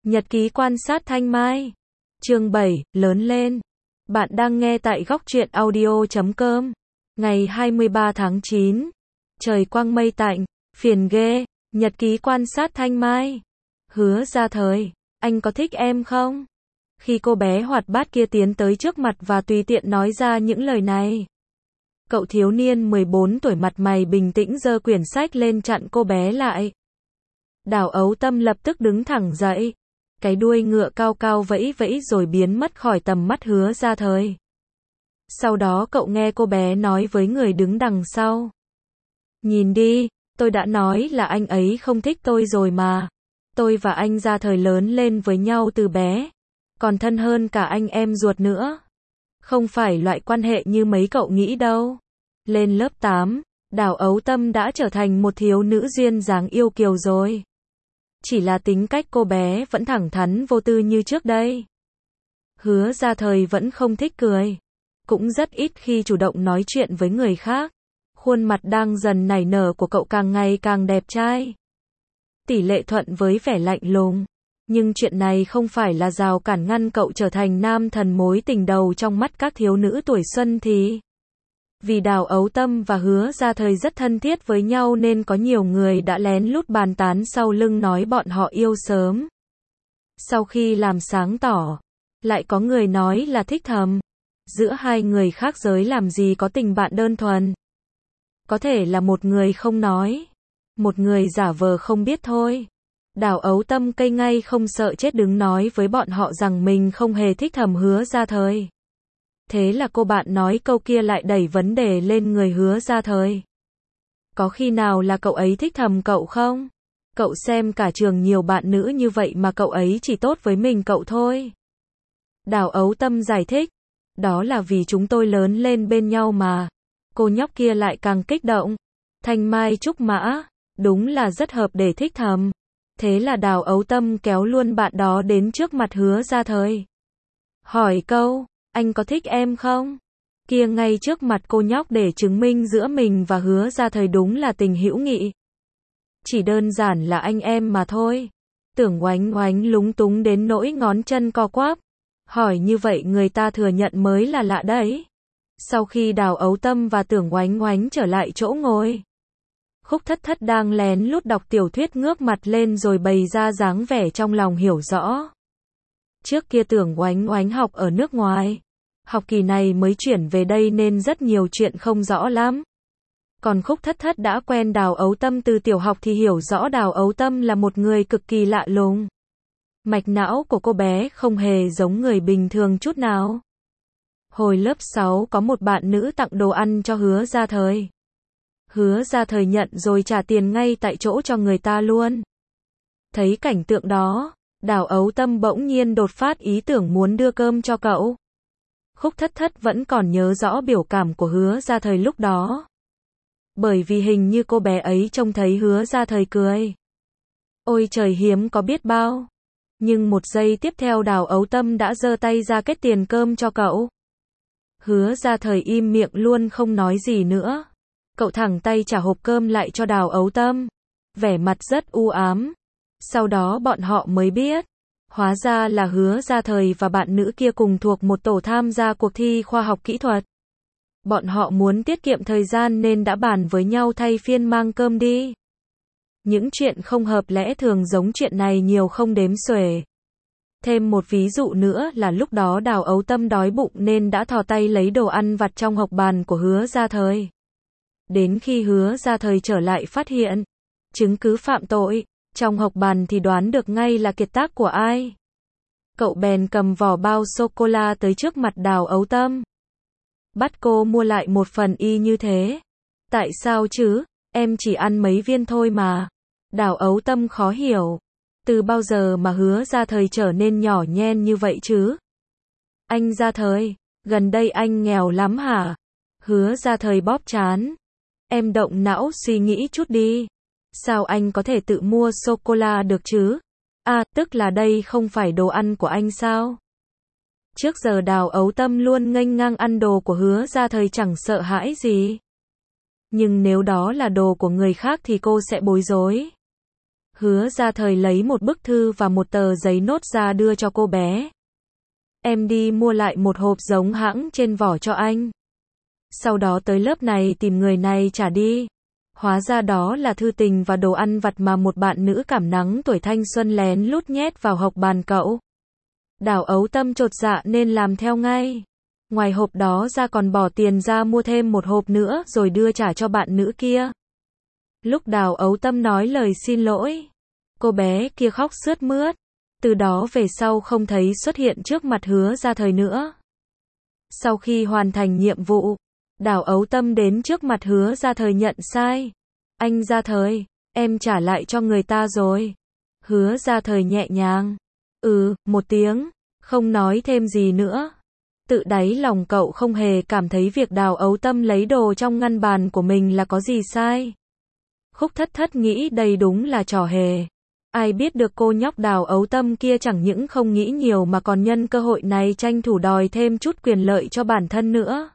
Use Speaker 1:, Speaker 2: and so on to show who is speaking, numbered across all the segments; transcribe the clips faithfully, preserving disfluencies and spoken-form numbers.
Speaker 1: Nhật ký quan sát Thanh Mai. Chương bảy, lớn lên. Bạn đang nghe tại góc truyện audio chấm com. Ngày hai mươi ba tháng chín. Trời quang mây tạnh, phiền ghê. Nhật ký quan sát Thanh Mai. Hứa Gia Thời, anh có thích em không? Khi cô bé hoạt bát kia tiến tới trước mặt và tùy tiện nói ra những lời này, cậu thiếu niên mười bốn tuổi mặt mày bình tĩnh giơ quyển sách lên chặn cô bé lại. Đào Ấu Tâm lập tức đứng thẳng dậy. Cái đuôi ngựa cao cao vẫy vẫy rồi biến mất khỏi tầm mắt Hứa Gia Thời. Sau đó cậu nghe cô bé nói với người đứng đằng sau. Nhìn đi, tôi đã nói là anh ấy không thích tôi rồi mà. Tôi và anh Gia Thời lớn lên với nhau từ bé. Còn thân hơn cả anh em ruột nữa. Không phải loại quan hệ như mấy cậu nghĩ đâu. Lên lớp tám, Đào Ấu Tâm đã trở thành một thiếu nữ duyên dáng yêu kiều rồi. Chỉ là tính cách cô bé vẫn thẳng thắn vô tư như trước đây. Hứa Gia Thời vẫn không thích cười. Cũng rất ít khi chủ động nói chuyện với người khác. Khuôn mặt đang dần nảy nở của cậu càng ngày càng đẹp trai. Tỷ lệ thuận với vẻ lạnh lùng. Nhưng chuyện này không phải là rào cản ngăn cậu trở thành nam thần mối tình đầu trong mắt các thiếu nữ tuổi xuân thì. Vì Đào Ấu Tâm và Hứa Gia Thời rất thân thiết với nhau nên có nhiều người đã lén lút bàn tán sau lưng nói bọn họ yêu sớm. Sau khi làm sáng tỏ, lại có người nói là thích thầm. Giữa hai người khác giới làm gì có tình bạn đơn thuần. Có thể là một người không nói, một người giả vờ không biết thôi. Đào Ấu Tâm cây ngay không sợ chết đứng nói với bọn họ rằng mình không hề thích thầm Hứa Gia Thời. Thế là cô bạn nói câu kia lại đẩy vấn đề lên người Hứa Gia Thời. Có khi nào là cậu ấy thích thầm cậu không? Cậu xem cả trường nhiều bạn nữ như vậy mà cậu ấy chỉ tốt với mình cậu thôi. Đào Ấu Tâm giải thích. Đó là vì chúng tôi lớn lên bên nhau mà. Cô nhóc kia lại càng kích động. Thanh Mai trúc mã, đúng là rất hợp để thích thầm. Thế là Đào Ấu Tâm kéo luôn bạn đó đến trước mặt Hứa Gia Thời. Hỏi câu, anh có thích em không? Kia ngay trước mặt cô nhóc để chứng minh giữa mình và Hứa Gia Thời đúng là tình hữu nghị. Chỉ đơn giản là anh em mà thôi. Tưởng Oánh Oánh lúng túng đến nỗi ngón chân co quắp. Hỏi như vậy người ta thừa nhận mới là lạ đấy. Sau khi Đào Ấu Tâm và Tưởng Oánh Oánh trở lại chỗ ngồi, Khúc Thất Thất đang lén lút đọc tiểu thuyết ngước mặt lên rồi bày ra dáng vẻ trong lòng hiểu rõ. Trước kia Tưởng Oánh Oánh học ở nước ngoài. Học kỳ này mới chuyển về đây nên rất nhiều chuyện không rõ lắm. Còn Khúc Thất Thất đã quen Đào Ấu Tâm từ tiểu học thì hiểu rõ Đào Ấu Tâm là một người cực kỳ lạ lùng. Mạch não của cô bé không hề giống người bình thường chút nào. Hồi lớp sáu có một bạn nữ tặng đồ ăn cho Hứa Gia Thời. Hứa Gia Thời nhận rồi trả tiền ngay tại chỗ cho người ta luôn. Thấy cảnh tượng đó, Đào Ấu Tâm bỗng nhiên đột phát ý tưởng muốn đưa cơm cho cậu. Khúc Thất Thất vẫn còn nhớ rõ biểu cảm của Hứa Gia Thời lúc đó. Bởi vì hình như cô bé ấy trông thấy Hứa Gia Thời cười. Ôi trời hiếm có biết bao. Nhưng một giây tiếp theo Đào Ấu Tâm đã giơ tay ra kết tiền cơm cho cậu. Hứa Gia Thời im miệng luôn không nói gì nữa. Cậu thẳng tay trả hộp cơm lại cho Đào Ấu Tâm. Vẻ mặt rất u ám. Sau đó bọn họ mới biết. Hóa ra là Hứa Gia Thời và bạn nữ kia cùng thuộc một tổ tham gia cuộc thi khoa học kỹ thuật. Bọn họ muốn tiết kiệm thời gian nên đã bàn với nhau thay phiên mang cơm đi. Những chuyện không hợp lẽ thường giống chuyện này nhiều không đếm xuể. Thêm một ví dụ nữa là lúc đó Đào Ấu Tâm đói bụng nên đã thò tay lấy đồ ăn vặt trong hộp bàn của Hứa Gia Thời. Đến khi Hứa Gia Thời trở lại phát hiện chứng cứ phạm tội trong hộp bàn thì đoán được ngay là kiệt tác của ai. Cậu bèn cầm vỏ bao sô-cô-la tới trước mặt Đào Ấu Tâm. Bắt cô mua lại một phần y như thế. Tại sao chứ? Em chỉ ăn mấy viên thôi mà. Đào Ấu Tâm khó hiểu. Từ bao giờ mà Hứa Gia Thời trở nên nhỏ nhen như vậy chứ? Anh Gia Thời, gần đây anh nghèo lắm hả? Hứa Gia Thời bóp trán. Em động não suy nghĩ chút đi. Sao anh có thể tự mua sô-cô-la được chứ? À, tức là đây không phải đồ ăn của anh sao? Trước giờ Đào Ấu Tâm luôn nghênh ngang ăn đồ của Hứa Gia Thời chẳng sợ hãi gì. Nhưng nếu đó là đồ của người khác thì cô sẽ bối rối. Hứa Gia Thời lấy một bức thư và một tờ giấy nốt ra đưa cho cô bé. Em đi mua lại một hộp giống hãng trên vỏ cho anh. Sau đó tới lớp này tìm người này trả đi. Hóa ra đó là thư tình và đồ ăn vặt mà một bạn nữ cảm nắng tuổi thanh xuân lén lút nhét vào hộc bàn cậu. Đào Ấu Tâm chột dạ nên làm theo ngay. Ngoài hộp đó ra còn bỏ tiền ra mua thêm một hộp nữa rồi đưa trả cho bạn nữ kia. Lúc Đào Ấu Tâm nói lời xin lỗi, cô bé kia khóc sướt mướt. Từ đó về sau không thấy xuất hiện trước mặt Hứa Gia Thời nữa. Sau khi hoàn thành nhiệm vụ, Đào Ấu Tâm đến trước mặt Hứa Gia Thời nhận sai. Anh Gia Thời, em trả lại cho người ta rồi. Hứa Gia Thời nhẹ nhàng. Ừ, một tiếng, không nói thêm gì nữa. Tự đáy lòng cậu không hề cảm thấy việc Đào Ấu Tâm lấy đồ trong ngăn bàn của mình là có gì sai. Khúc Thất Thất nghĩ đây đúng là trò hề. Ai biết được cô nhóc Đào Ấu Tâm kia chẳng những không nghĩ nhiều mà còn nhân cơ hội này tranh thủ đòi thêm chút quyền lợi cho bản thân nữa.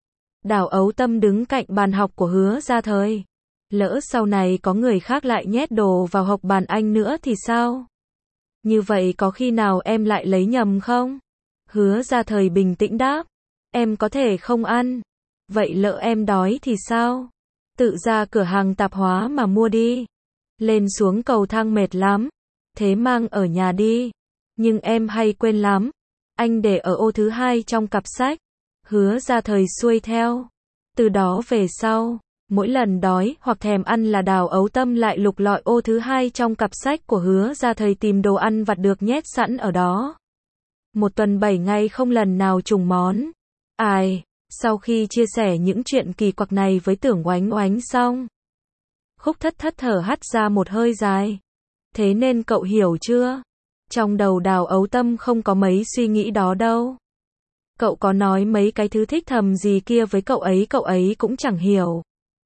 Speaker 1: Đào Ấu Tâm đứng cạnh bàn học của Hứa Gia Thời. Lỡ sau này có người khác lại nhét đồ vào hộc bàn anh nữa thì sao? Như vậy có khi nào em lại lấy nhầm không? Hứa Gia Thời bình tĩnh đáp. Em có thể không ăn. Vậy lỡ em đói thì sao? Tự ra cửa hàng tạp hóa mà mua đi. Lên xuống cầu thang mệt lắm. Thế mang ở nhà đi. Nhưng em hay quên lắm. Anh để ở ô thứ hai trong cặp sách. Hứa Gia Thời xuôi theo. Từ đó về sau, mỗi lần đói hoặc thèm ăn là Đào Ấu Tâm lại lục lọi ô thứ hai trong cặp sách của Hứa Gia Thời tìm đồ ăn vặt được nhét sẵn ở đó. Một tuần bảy ngày không lần nào trùng món. Ai, sau khi chia sẻ những chuyện kỳ quặc này với Tưởng Oánh Oánh xong, Khúc Thất Thất thở hắt ra một hơi dài. Thế nên cậu hiểu chưa? Trong đầu Đào Ấu Tâm không có mấy suy nghĩ đó đâu. Cậu có nói mấy cái thứ thích thầm gì kia với cậu ấy cậu ấy cũng chẳng hiểu.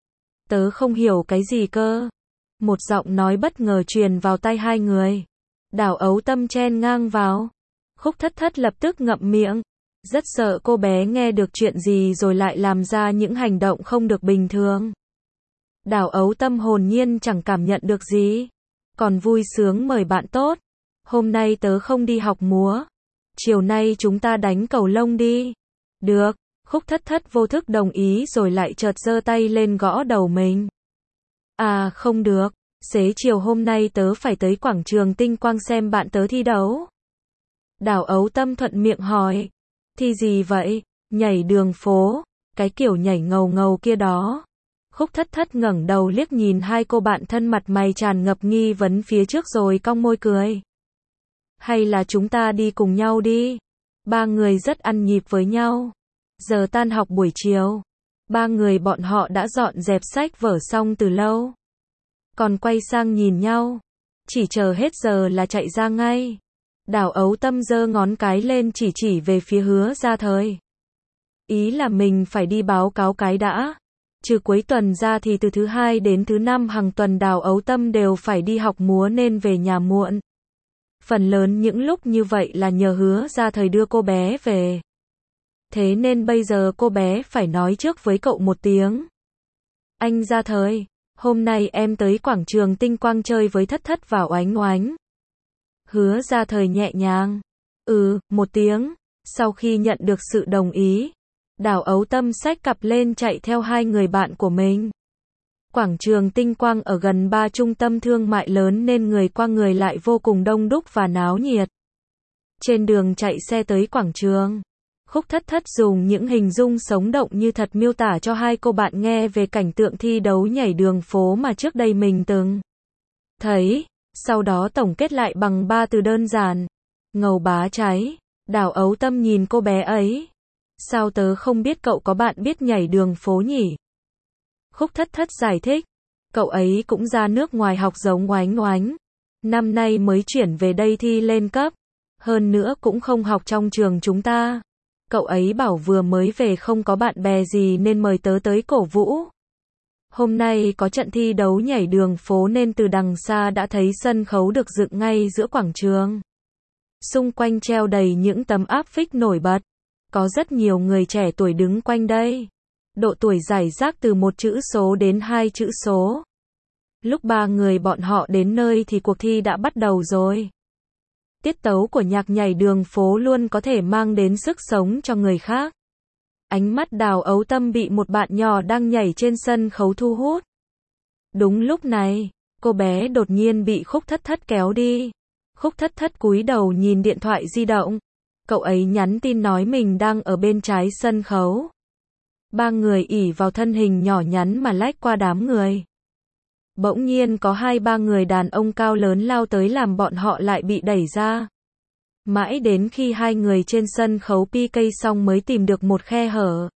Speaker 1: Tớ không hiểu cái gì cơ. Một giọng nói bất ngờ truyền vào tai hai người. Đào Ấu Tâm chen ngang vào. Khúc Thất Thất lập tức ngậm miệng. Rất sợ cô bé nghe được chuyện gì rồi lại làm ra những hành động không được bình thường. Đào Ấu Tâm hồn nhiên chẳng cảm nhận được gì. Còn vui sướng mời bạn tốt. Hôm nay tớ không đi học múa. Chiều nay chúng ta đánh cầu lông đi. Được. Khúc Thất Thất vô thức đồng ý rồi lại chợt giơ tay lên gõ đầu mình. À không được. Xế chiều hôm nay tớ phải tới quảng trường Tinh Quang xem bạn tớ thi đấu. Đào Ấu Tâm thuận miệng hỏi. Thi gì vậy? Nhảy đường phố. Cái kiểu nhảy ngầu ngầu kia đó. Khúc Thất Thất ngẩng đầu liếc nhìn hai cô bạn thân mặt mày tràn ngập nghi vấn phía trước rồi cong môi cười. Hay là chúng ta đi cùng nhau đi. Ba người rất ăn nhịp với nhau. Giờ tan học buổi chiều. Ba người bọn họ đã dọn dẹp sách vở xong từ lâu. Còn quay sang nhìn nhau. Chỉ chờ hết giờ là chạy ra ngay. Đào Ấu Tâm giơ ngón cái lên chỉ chỉ về phía Hứa Gia Thời. Ý là mình phải đi báo cáo cái đã. Trừ cuối tuần ra thì từ thứ hai đến thứ năm hàng tuần Đào Ấu Tâm đều phải đi học múa nên về nhà muộn. Phần lớn những lúc như vậy là nhờ Hứa Gia Thời đưa cô bé về. Thế nên bây giờ cô bé phải nói trước với cậu một tiếng. Anh Gia Thời, hôm nay em tới quảng trường Tinh Quang chơi với Thất Thất và Oánh Oánh. Hứa Gia Thời nhẹ nhàng. Ừ, một tiếng. Sau khi nhận được sự đồng ý, Đào Ấu Tâm xách cặp lên chạy theo hai người bạn của mình. Quảng trường Tinh Quang ở gần ba trung tâm thương mại lớn nên người qua người lại vô cùng đông đúc và náo nhiệt. Trên đường chạy xe tới quảng trường, Khúc Thất Thất dùng những hình dung sống động như thật miêu tả cho hai cô bạn nghe về cảnh tượng thi đấu nhảy đường phố mà trước đây mình từng thấy, sau đó tổng kết lại bằng ba từ đơn giản. Ngầu bá cháy. Đào Ấu Tâm nhìn cô bé ấy. Sao tớ không biết cậu có bạn biết nhảy đường phố nhỉ? Khúc Thất Thất giải thích. Cậu ấy cũng ra nước ngoài học giống Oánh Oánh. Năm nay mới chuyển về đây thi lên cấp. Hơn nữa cũng không học trong trường chúng ta. Cậu ấy bảo vừa mới về không có bạn bè gì nên mời tớ tới cổ vũ. Hôm nay có trận thi đấu nhảy đường phố nên từ đằng xa đã thấy sân khấu được dựng ngay giữa quảng trường. Xung quanh treo đầy những tấm áp phích nổi bật. Có rất nhiều người trẻ tuổi đứng quanh đây. Độ tuổi rải rác từ một chữ số đến hai chữ số. Lúc ba người bọn họ đến nơi thì cuộc thi đã bắt đầu rồi. Tiết tấu của nhạc nhảy đường phố luôn có thể mang đến sức sống cho người khác. Ánh mắt Đào Ấu Tâm bị một bạn nhỏ đang nhảy trên sân khấu thu hút. Đúng lúc này, cô bé đột nhiên bị Khúc Thất Thất kéo đi. Khúc Thất Thất cúi đầu nhìn điện thoại di động. Cậu ấy nhắn tin nói mình đang ở bên trái sân khấu. Ba người ỉ vào thân hình nhỏ nhắn mà lách qua đám người. Bỗng nhiên có hai ba người đàn ông cao lớn lao tới làm bọn họ lại bị đẩy ra. Mãi đến khi hai người trên sân khấu pi ca xong mới tìm được một khe hở.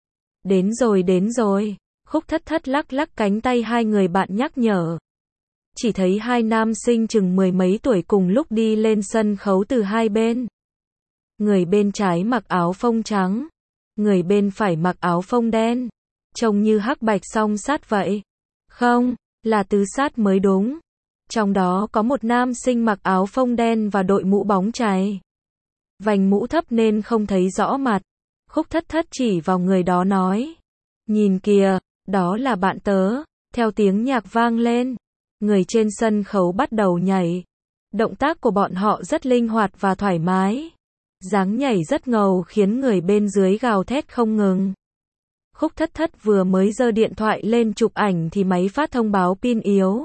Speaker 1: Đến rồi đến rồi, Khúc Thất Thất lắc lắc cánh tay hai người bạn nhắc nhở. Chỉ thấy hai nam sinh chừng mười mấy tuổi cùng lúc đi lên sân khấu từ hai bên. Người bên trái mặc áo phông trắng, người bên phải mặc áo phông đen. Trông như hắc bạch song sát vậy. Không, là tứ sát mới đúng. Trong đó có một nam sinh mặc áo phông đen và đội mũ bóng chày. Vành mũ thấp nên không thấy rõ mặt. Khúc Thất Thất chỉ vào người đó nói. Nhìn kìa, đó là bạn tớ. Theo tiếng nhạc vang lên, người trên sân khấu bắt đầu nhảy. Động tác của bọn họ rất linh hoạt và thoải mái. Dáng nhảy rất ngầu khiến người bên dưới gào thét không ngừng. Khúc Thất Thất vừa mới giơ điện thoại lên chụp ảnh thì máy phát thông báo pin yếu.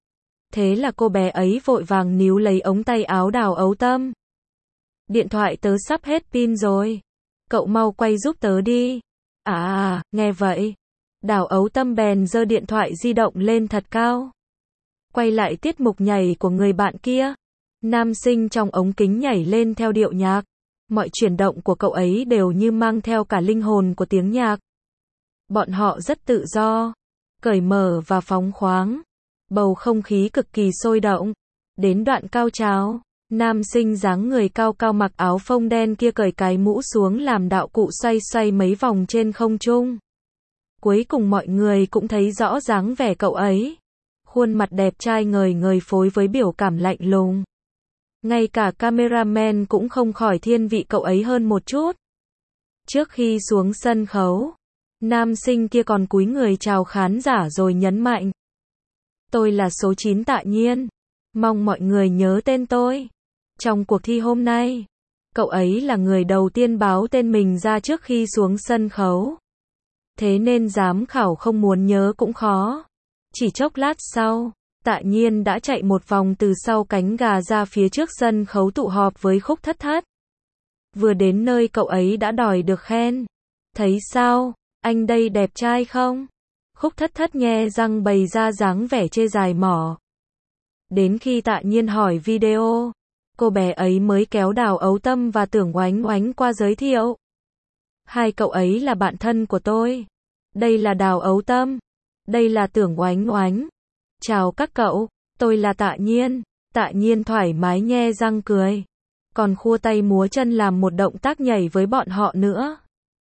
Speaker 1: Thế là cô bé ấy vội vàng níu lấy ống tay áo Đào Ấu Tâm. Điện thoại tớ sắp hết pin rồi. Cậu mau quay giúp tớ đi. À à, nghe vậy. Đào Ấu Tâm bèn giơ điện thoại di động lên thật cao. Quay lại tiết mục nhảy của người bạn kia. Nam sinh trong ống kính nhảy lên theo điệu nhạc. Mọi chuyển động của cậu ấy đều như mang theo cả linh hồn của tiếng nhạc. Bọn họ rất tự do, cởi mở và phóng khoáng. Bầu không khí cực kỳ sôi động. Đến đoạn cao trào, nam sinh dáng người cao cao mặc áo phông đen kia cởi cái mũ xuống làm đạo cụ xoay xoay mấy vòng trên không trung. Cuối cùng mọi người cũng thấy rõ dáng vẻ cậu ấy. Khuôn mặt đẹp trai ngời ngời phối với biểu cảm lạnh lùng. Ngay cả cameraman cũng không khỏi thiên vị cậu ấy hơn một chút. Trước khi xuống sân khấu, nam sinh kia còn cúi người chào khán giả rồi nhấn mạnh. Tôi là số chín Tạ Nhiên. Mong mọi người nhớ tên tôi. Trong cuộc thi hôm nay, cậu ấy là người đầu tiên báo tên mình ra trước khi xuống sân khấu. Thế nên giám khảo không muốn nhớ cũng khó. Chỉ chốc lát sau, Tạ Nhiên đã chạy một vòng từ sau cánh gà ra phía trước sân khấu tụ họp với Khúc Thất Thất. Vừa đến nơi cậu ấy đã đòi được khen. Thấy sao, anh đây đẹp trai không? Khúc Thất Thất nhe răng bày ra dáng vẻ chê dài mỏ. Đến khi Tạ Nhiên hỏi video, cô bé ấy mới kéo Đào Ấu Tâm và Tưởng Oánh Oánh qua giới thiệu. Hai cậu ấy là bạn thân của tôi. Đây là Đào Ấu Tâm. Đây là Tưởng Oánh Oánh. Chào các cậu, tôi là Tạ Nhiên. Tạ Nhiên thoải mái nhe răng cười. Còn khua tay múa chân làm một động tác nhảy với bọn họ nữa.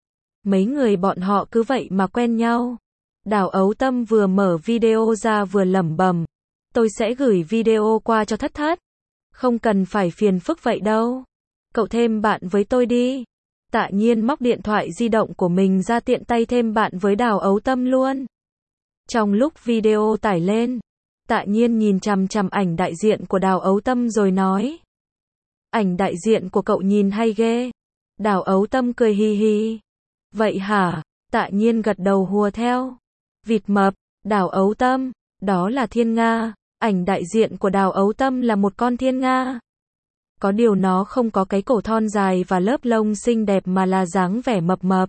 Speaker 1: Mấy người bọn họ cứ vậy mà quen nhau. Đào Ấu Tâm vừa mở video ra vừa lẩm bẩm. Tôi sẽ gửi video qua cho Thất Thất. Không cần phải phiền phức vậy đâu. Cậu thêm bạn với tôi đi. Tạ Nhiên móc điện thoại di động của mình ra tiện tay thêm bạn với Đào Ấu Tâm luôn. Trong lúc video tải lên, Tạ Nhiên nhìn chằm chằm ảnh đại diện của Đào Ấu Tâm rồi nói. Ảnh đại diện của cậu nhìn hay ghê. Đào Ấu Tâm cười hi hi. Vậy hả? Tạ Nhiên gật đầu hùa theo. Vịt mập, Đào Ấu Tâm, đó là thiên nga. Ảnh đại diện của Đào Ấu Tâm là một con thiên nga. Có điều nó không có cái cổ thon dài và lớp lông xinh đẹp mà là dáng vẻ mập mập.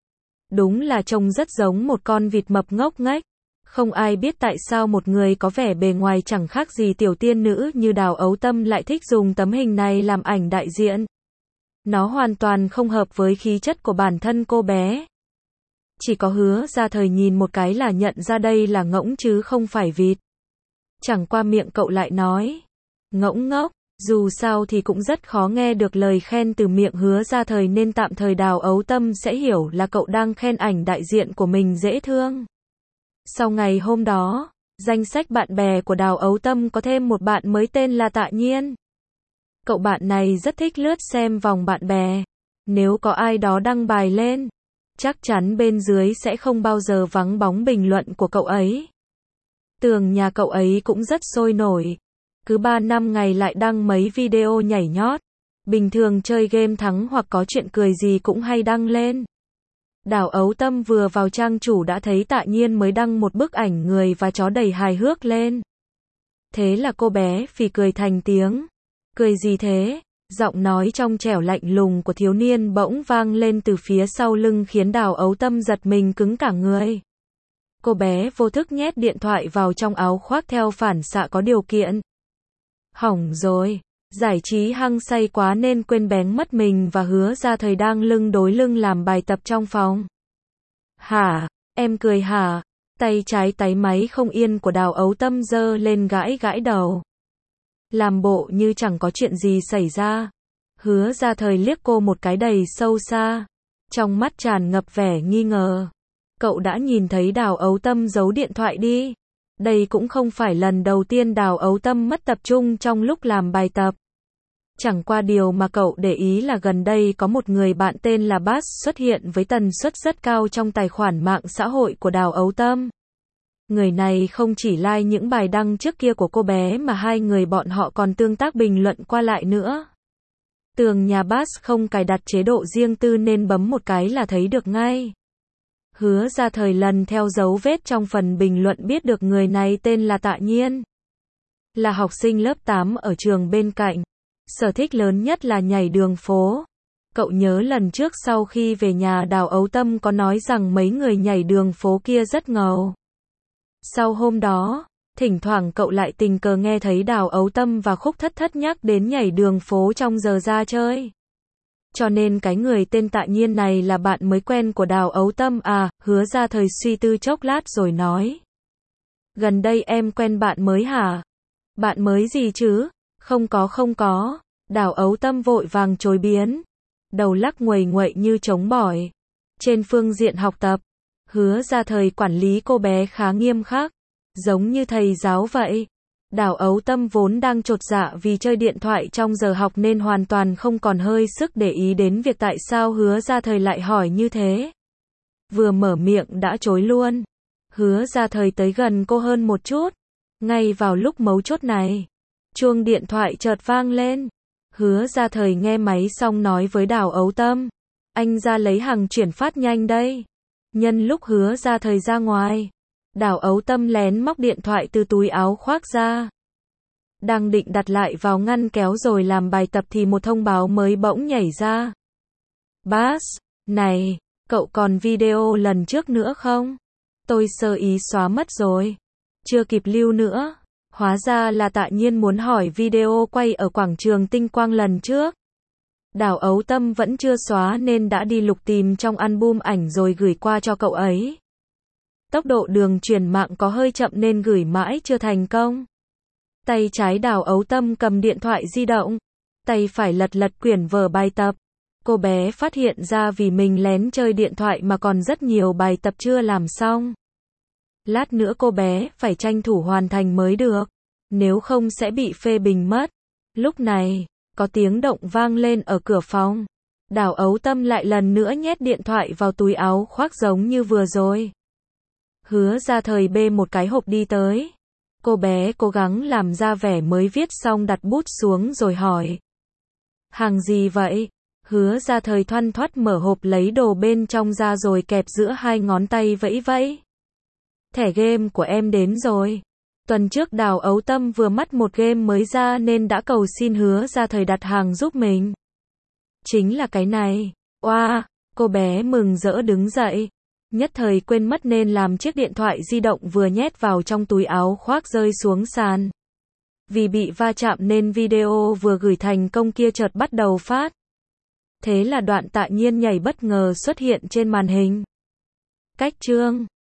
Speaker 1: Đúng là trông rất giống một con vịt mập ngốc nghếch. Không ai biết tại sao một người có vẻ bề ngoài chẳng khác gì tiểu tiên nữ như Đào Ấu Tâm lại thích dùng tấm hình này làm ảnh đại diện. Nó hoàn toàn không hợp với khí chất của bản thân cô bé. Chỉ có Hứa Gia Thời nhìn một cái là nhận ra đây là ngỗng chứ không phải vịt. Chẳng qua miệng cậu lại nói. Ngỗng ngốc, dù sao thì cũng rất khó nghe được lời khen từ miệng Hứa Gia Thời nên tạm thời Đào Ấu Tâm sẽ hiểu là cậu đang khen ảnh đại diện của mình dễ thương. Sau ngày hôm đó, danh sách bạn bè của Đào Ấu Tâm có thêm một bạn mới tên là Tạ Nhiên. Cậu bạn này rất thích lướt xem vòng bạn bè. Nếu có ai đó đăng bài lên, chắc chắn bên dưới sẽ không bao giờ vắng bóng bình luận của cậu ấy. Tường nhà cậu ấy cũng rất sôi nổi. Cứ ba năm ngày lại đăng mấy video nhảy nhót. Bình thường chơi game thắng hoặc có chuyện cười gì cũng hay đăng lên. Đào Ấu Tâm vừa vào trang chủ đã thấy Tạ Nhiên mới đăng một bức ảnh người và chó đầy hài hước lên. Thế là cô bé phì cười thành tiếng. Cười gì thế? Giọng nói trong trẻo lạnh lùng của thiếu niên bỗng vang lên từ phía sau lưng khiến Đào Ấu Tâm giật mình cứng cả người. Cô bé vô thức nhét điện thoại vào trong áo khoác theo phản xạ có điều kiện. Hỏng rồi. Giải trí hăng say quá nên quên bén mất mình và Hứa Ra Thời đang lưng đối lưng làm bài tập trong phòng. Hả? Em cười hả? Tay trái táy máy không yên của Đào Ấu Tâm giơ lên gãi gãi đầu. Làm bộ như chẳng có chuyện gì xảy ra. Hứa Ra Thời liếc cô một cái đầy sâu xa. Trong mắt tràn ngập vẻ nghi ngờ. Cậu đã nhìn thấy Đào Ấu Tâm giấu điện thoại đi. Đây cũng không phải lần đầu tiên Đào Ấu Tâm mất tập trung trong lúc làm bài tập. Chẳng qua điều mà cậu để ý là gần đây có một người bạn tên là Bass xuất hiện với tần suất rất cao trong tài khoản mạng xã hội của Đào Ấu Tâm. Người này không chỉ like những bài đăng trước kia của cô bé mà hai người bọn họ còn tương tác bình luận qua lại nữa. Tường nhà Bass không cài đặt chế độ riêng tư nên bấm một cái là thấy được ngay. Hứa Ra Thời lần theo dấu vết trong phần bình luận biết được người này tên là Tạ Nhiên. Là học sinh lớp tám ở trường bên cạnh. Sở thích lớn nhất là nhảy đường phố. Cậu nhớ lần trước sau khi về nhà Đào Ấu Tâm có nói rằng mấy người nhảy đường phố kia rất ngầu. Sau hôm đó, thỉnh thoảng cậu lại tình cờ nghe thấy Đào Ấu Tâm và Khúc Thất Thất nhắc đến nhảy đường phố trong giờ ra chơi. Cho nên cái người tên Tạ Nhiên này là bạn mới quen của Đào Ấu Tâm à? Hứa Ra Thời suy tư chốc lát rồi nói. Gần đây em quen bạn mới hả? Bạn mới gì chứ? Không có không có. Đào Ấu Tâm vội vàng chối biến. Đầu lắc nguầy nguậy như trống bỏi. Trên phương diện học tập, Hứa Ra Thời quản lý cô bé khá nghiêm khắc. Giống như thầy giáo vậy. Đào Ấu Tâm vốn đang chột dạ vì chơi điện thoại trong giờ học nên hoàn toàn không còn hơi sức để ý đến việc tại sao Hứa Ra Thời lại hỏi như thế. Vừa mở miệng đã chối luôn. Hứa Ra Thời tới gần cô hơn một chút. Ngay vào lúc mấu chốt này, chuông điện thoại chợt vang lên. Hứa Ra Thời nghe máy xong nói với Đào Ấu Tâm. Anh ra lấy hàng chuyển phát nhanh đây. Nhân lúc Hứa Ra Thời ra ngoài, Đào Ấu Tâm lén móc điện thoại từ túi áo khoác ra. Đang định đặt lại vào ngăn kéo rồi làm bài tập thì một thông báo mới bỗng nhảy ra. Bass, này, cậu còn video lần trước nữa không? Tôi sơ ý xóa mất rồi. Chưa kịp lưu nữa. Hóa ra là Tạ Nhiên muốn hỏi video quay ở quảng trường Tinh Quang lần trước. Đào Ấu Tâm vẫn chưa xóa nên đã đi lục tìm trong album ảnh rồi gửi qua cho cậu ấy. Tốc độ đường truyền mạng có hơi chậm nên gửi mãi chưa thành công. Tay trái Đào Ấu Tâm cầm điện thoại di động. Tay phải lật lật quyển vở bài tập. Cô bé phát hiện ra vì mình lén chơi điện thoại mà còn rất nhiều bài tập chưa làm xong. Lát nữa cô bé phải tranh thủ hoàn thành mới được. Nếu không sẽ bị phê bình mất. Lúc này, có tiếng động vang lên ở cửa phòng. Đào Ấu Tâm lại lần nữa nhét điện thoại vào túi áo khoác giống như vừa rồi. Hứa Ra Thời bê một cái hộp đi tới. Cô bé cố gắng làm ra vẻ mới viết xong đặt bút xuống rồi hỏi. Hàng gì vậy? Hứa Ra Thời thoăn thoắt mở hộp lấy đồ bên trong ra rồi kẹp giữa hai ngón tay vẫy vẫy. Thẻ game của em đến rồi. Tuần trước Đào Ấu Tâm vừa mất một game mới ra nên đã cầu xin Hứa Ra Thời đặt hàng giúp mình. Chính là cái này. Oa, wow, cô bé mừng rỡ đứng dậy. Nhất thời quên mất nên làm chiếc điện thoại di động vừa nhét vào trong túi áo khoác rơi xuống sàn. Vì bị va chạm nên video vừa gửi thành công kia chợt bắt đầu phát. Thế là đoạn Tạ Nhiên nhảy bất ngờ xuất hiện trên màn hình. Cách chương